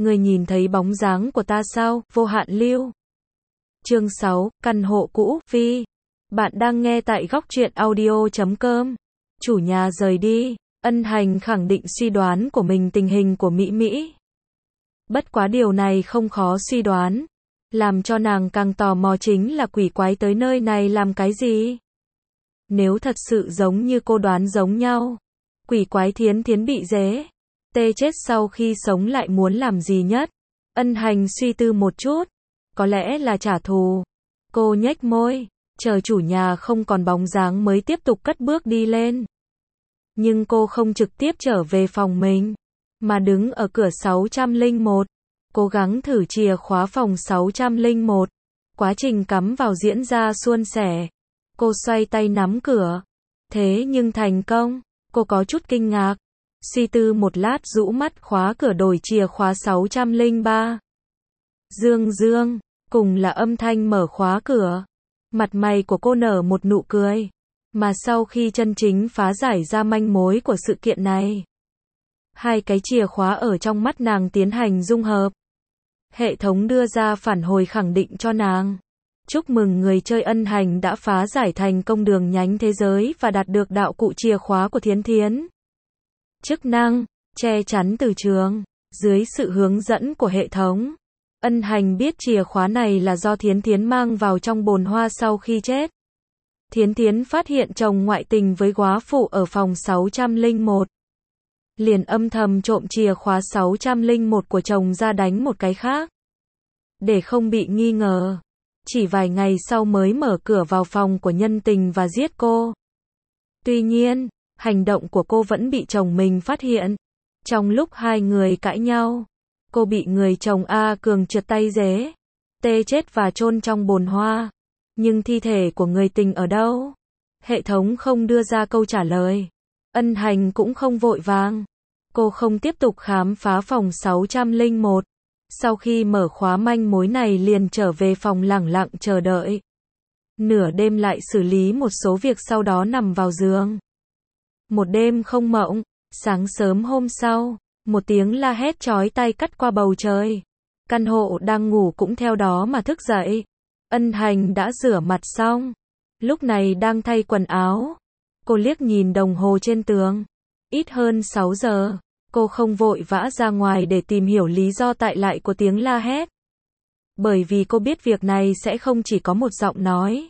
Người nhìn thấy bóng dáng của ta sao? Vô hạn lưu. Chương 6, căn hộ cũ, Phi. Bạn đang nghe tại góc truyện audio.com. Chủ nhà rời đi, Ân Hành khẳng định suy đoán của mình tình hình của Mỹ Mỹ. Bất quá điều này không khó suy đoán. Làm cho nàng càng tò mò chính là quỷ quái tới nơi này làm cái gì? Nếu thật sự giống như cô đoán giống nhau, quỷ quái Thiến Thiến bị dế tê chết sau khi sống lại muốn làm gì nhất? Ân Hành suy tư một chút, có lẽ là trả thù. Cô nhếch môi, chờ chủ nhà không còn bóng dáng mới tiếp tục cất bước đi lên. Nhưng cô không trực tiếp trở về phòng mình, mà đứng ở cửa 601, cố gắng thử chìa khóa phòng 601. Quá trình cắm vào diễn ra suôn sẻ. Cô xoay tay nắm cửa, thế nhưng thành công. Cô có chút kinh ngạc, suy tư một lát rũ mắt khóa cửa đổi chìa khóa 603. Dương dương, cùng là âm thanh mở khóa cửa. Mặt mày của cô nở một nụ cười. Mà sau khi chân chính phá giải ra manh mối của sự kiện này, hai cái chìa khóa ở trong mắt nàng tiến hành dung hợp. Hệ thống đưa ra phản hồi khẳng định cho nàng. Chúc mừng người chơi Ân Hành đã phá giải thành công đường nhánh thế giới và đạt được đạo cụ chìa khóa của Thiến Thiến. Chức năng, che chắn từ trường. Dưới sự hướng dẫn của hệ thống, Ân Hành biết chìa khóa này là do Thiến Thiến mang vào trong bồn hoa sau khi chết. Thiến Thiến phát hiện chồng ngoại tình với góa phụ ở phòng 601. Liền âm thầm trộm chìa khóa 601 của chồng ra đánh một cái khác. Để không bị nghi ngờ, chỉ vài ngày sau mới mở cửa vào phòng của nhân tình và giết cô. Tuy nhiên, hành động của cô vẫn bị chồng mình phát hiện. Trong lúc hai người cãi nhau, cô bị người chồng A Cường trượt tay dế tê chết và chôn trong bồn hoa. Nhưng thi thể của người tình ở đâu? Hệ thống không đưa ra câu trả lời. Ân Hành cũng không vội vàng. Cô không tiếp tục khám phá phòng 601. Sau khi mở khóa manh mối này liền trở về phòng lẳng lặng chờ đợi. Nửa đêm lại xử lý một số việc sau đó nằm vào giường. Một đêm không mộng, sáng sớm hôm sau, một tiếng la hét chói tai cắt qua bầu trời. Căn hộ đang ngủ cũng theo đó mà thức dậy. Ân Hành đã rửa mặt xong, lúc này đang thay quần áo. Cô liếc nhìn đồng hồ trên tường, ít hơn 6 giờ. Cô không vội vã ra ngoài để tìm hiểu lý do tại lại của tiếng la hét. Bởi vì cô biết việc này sẽ không chỉ có một giọng nói.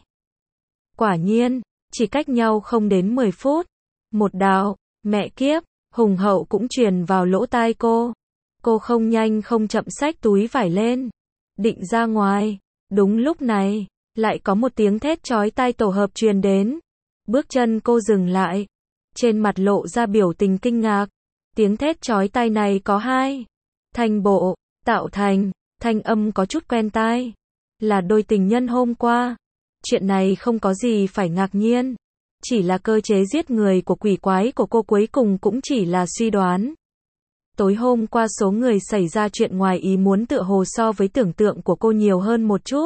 Quả nhiên, chỉ cách nhau không đến 10 phút. Một đạo, mẹ kiếp, hùng hậu cũng truyền vào lỗ tai cô. Cô không nhanh không chậm xách túi vải lên, định ra ngoài. Đúng lúc này, lại có một tiếng thét chói tai tổ hợp truyền đến. Bước chân cô dừng lại, trên mặt lộ ra biểu tình kinh ngạc. Tiếng thét chói tai này có hai thanh bộ tạo thành, thanh âm có chút quen tai. Là đôi tình nhân hôm qua. Chuyện này không có gì phải ngạc nhiên. Chỉ là cơ chế giết người của quỷ quái của cô cuối cùng cũng chỉ là suy đoán. Tối hôm qua số người xảy ra chuyện ngoài ý muốn tựa hồ so với tưởng tượng của cô nhiều hơn một chút.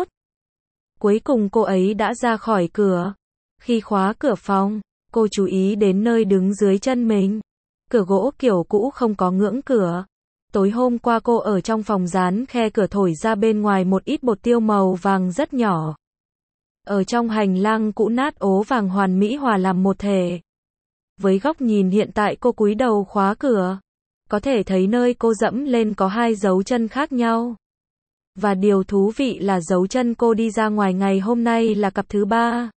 Cuối cùng cô ấy đã ra khỏi cửa. Khi khóa cửa phòng, cô chú ý đến nơi đứng dưới chân mình. Cửa gỗ kiểu cũ không có ngưỡng cửa. Tối hôm qua cô ở trong phòng dán khe cửa thổi ra bên ngoài một ít bột tiêu màu vàng rất nhỏ. Ở trong hành lang cũ nát ố vàng hoàn mỹ hòa làm một thể. Với góc nhìn hiện tại cô cúi đầu khóa cửa, có thể thấy nơi cô dẫm lên có hai dấu chân khác nhau. Và điều thú vị là dấu chân cô đi ra ngoài ngày hôm nay là cặp thứ ba.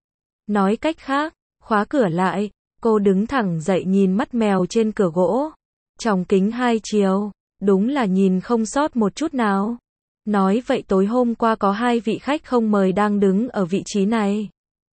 Nói cách khác, khóa cửa lại, cô đứng thẳng dậy nhìn mắt mèo trên cửa gỗ. Tròng kính hai chiều, đúng là nhìn không sót một chút nào. Nói vậy tối hôm qua có hai vị khách không mời đang đứng ở vị trí này.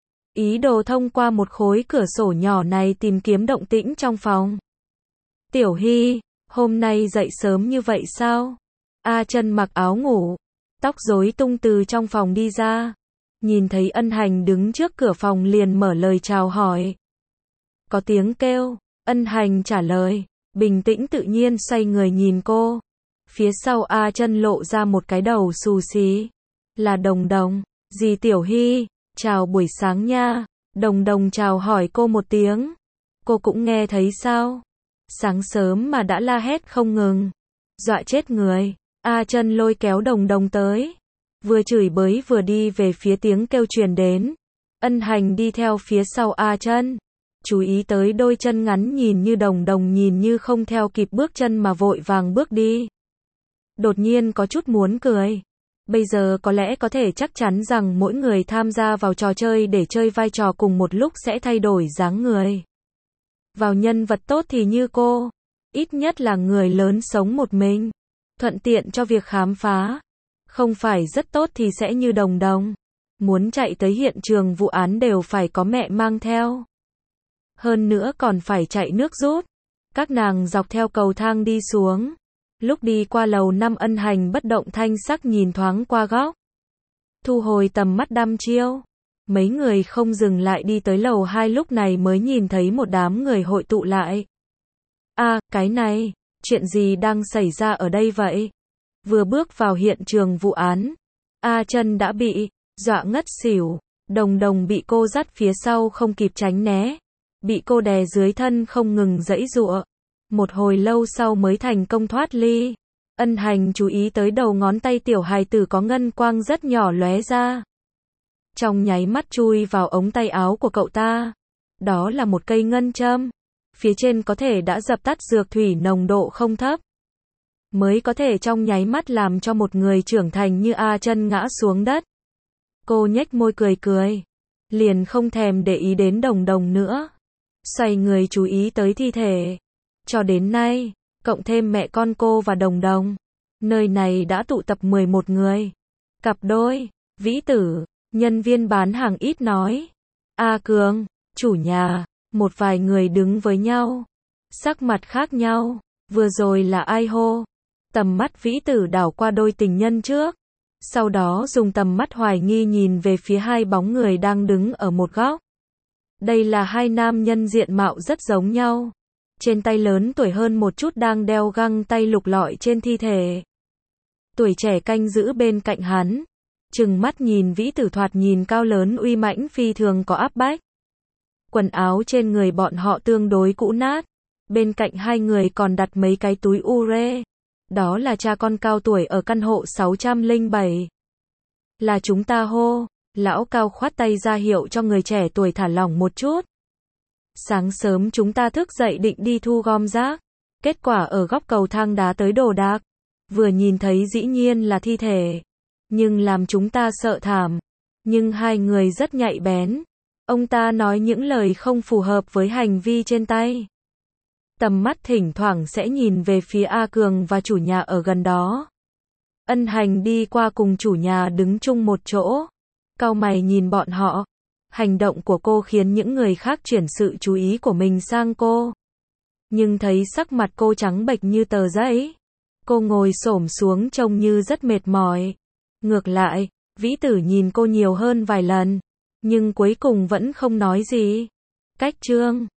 Ý đồ thông qua một khối cửa sổ nhỏ này tìm kiếm động tĩnh trong phòng. Tiểu Hy, hôm nay dậy sớm như vậy sao? A Chân mặc áo ngủ, tóc rối tung từ trong phòng đi ra. Nhìn thấy Ân Hành đứng trước cửa phòng liền mở lời chào hỏi. Có tiếng kêu, Ân Hành trả lời, bình tĩnh tự nhiên xoay người nhìn cô. Phía sau A Chân lộ ra một cái đầu xù xí. Là Đồng Đồng, dì Tiểu Hy, chào buổi sáng nha. Đồng Đồng chào hỏi cô một tiếng. Cô cũng nghe thấy sao? Sáng sớm mà đã la hét không ngừng. dọa chết người. A Chân lôi kéo Đồng Đồng tới, vừa chửi bới vừa đi về phía tiếng kêu truyền đến. Ân Hành đi theo phía sau A Chân, chú ý tới đôi chân ngắn nhìn như Đồng Đồng nhìn như không theo kịp bước chân mà vội vàng bước đi. Đột nhiên có chút muốn cười. Bây giờ có lẽ có thể chắc chắn rằng mỗi người tham gia vào trò chơi để chơi vai trò cùng một lúc sẽ thay đổi dáng người. Vào nhân vật tốt thì như cô, ít nhất là người lớn sống một mình, thuận tiện cho việc khám phá. Không phải rất tốt thì sẽ như Đồng Đồng, muốn chạy tới hiện trường vụ án đều phải có mẹ mang theo. Hơn nữa còn phải chạy nước rút. Các nàng dọc theo cầu thang đi xuống. Lúc đi qua lầu 5 Ân Hành bất động thanh sắc nhìn thoáng qua góc. Thu hồi tầm mắt đăm chiêu. Mấy người không dừng lại đi tới lầu 2 lúc này mới nhìn thấy một đám người hội tụ lại. Cái này, chuyện gì đang xảy ra ở đây vậy? Vừa bước vào hiện trường vụ án, A Chân đã bị dọa ngất xỉu. Đồng Đồng bị cô dắt phía sau không kịp tránh né, bị cô đè dưới thân không ngừng giãy giụa. Một hồi lâu sau mới thành công thoát ly. Ân Hành chú ý tới đầu ngón tay tiểu hài tử có ngân quang rất nhỏ lóe ra. Trong nháy mắt chui vào ống tay áo của cậu ta. Đó là một cây ngân châm. Phía trên có thể đã dập tắt dược thủy nồng độ không thấp. Mới có thể trong nháy mắt làm cho một người trưởng thành như A Chân ngã xuống đất. Cô nhếch môi cười cười. Liền không thèm để ý đến Đồng Đồng nữa. Xoay người chú ý tới thi thể. Cho đến nay, cộng thêm mẹ con cô và Đồng Đồng, nơi này đã tụ tập 11 người. Cặp đôi, Vĩ Tử, nhân viên bán hàng ít nói. A Cường, chủ nhà, một vài người đứng với nhau. Sắc mặt khác nhau, vừa rồi là ai hô? Tầm mắt Vĩ Tử đảo qua đôi tình nhân trước. Sau đó dùng tầm mắt hoài nghi nhìn về phía hai bóng người đang đứng ở một góc. Đây là hai nam nhân diện mạo rất giống nhau. Trên tay lớn tuổi hơn một chút đang đeo găng tay lục lọi trên thi thể. Tuổi trẻ canh giữ bên cạnh hắn. Trừng mắt nhìn Vĩ Tử thoạt nhìn cao lớn uy mãnh phi thường có áp bách. Quần áo trên người bọn họ tương đối cũ nát. Bên cạnh hai người còn đặt mấy cái túi ure. Đó là cha con cao tuổi ở căn hộ 607. Là chúng ta hô. Lão cao khoát tay ra hiệu cho người trẻ tuổi thả lỏng một chút. Sáng sớm chúng ta thức dậy định đi thu gom rác. Kết quả ở góc cầu thang đá tới đồ đạc. Vừa nhìn thấy dĩ nhiên là thi thể. Nhưng làm chúng ta sợ thảm. Nhưng hai người rất nhạy bén. Ông ta nói những lời không phù hợp với hành vi trên tay. Tầm mắt thỉnh thoảng sẽ nhìn về phía A Cường và chủ nhà ở gần đó. Ân Hành đi qua cùng chủ nhà đứng chung một chỗ. Cau mày nhìn bọn họ. Hành động của cô khiến những người khác chuyển sự chú ý của mình sang cô. Nhưng thấy sắc mặt cô trắng bệch như tờ giấy. Cô ngồi xổm xuống trông như rất mệt mỏi. Ngược lại, Vĩ Tử nhìn cô nhiều hơn vài lần. Nhưng cuối cùng vẫn không nói gì. Cách chương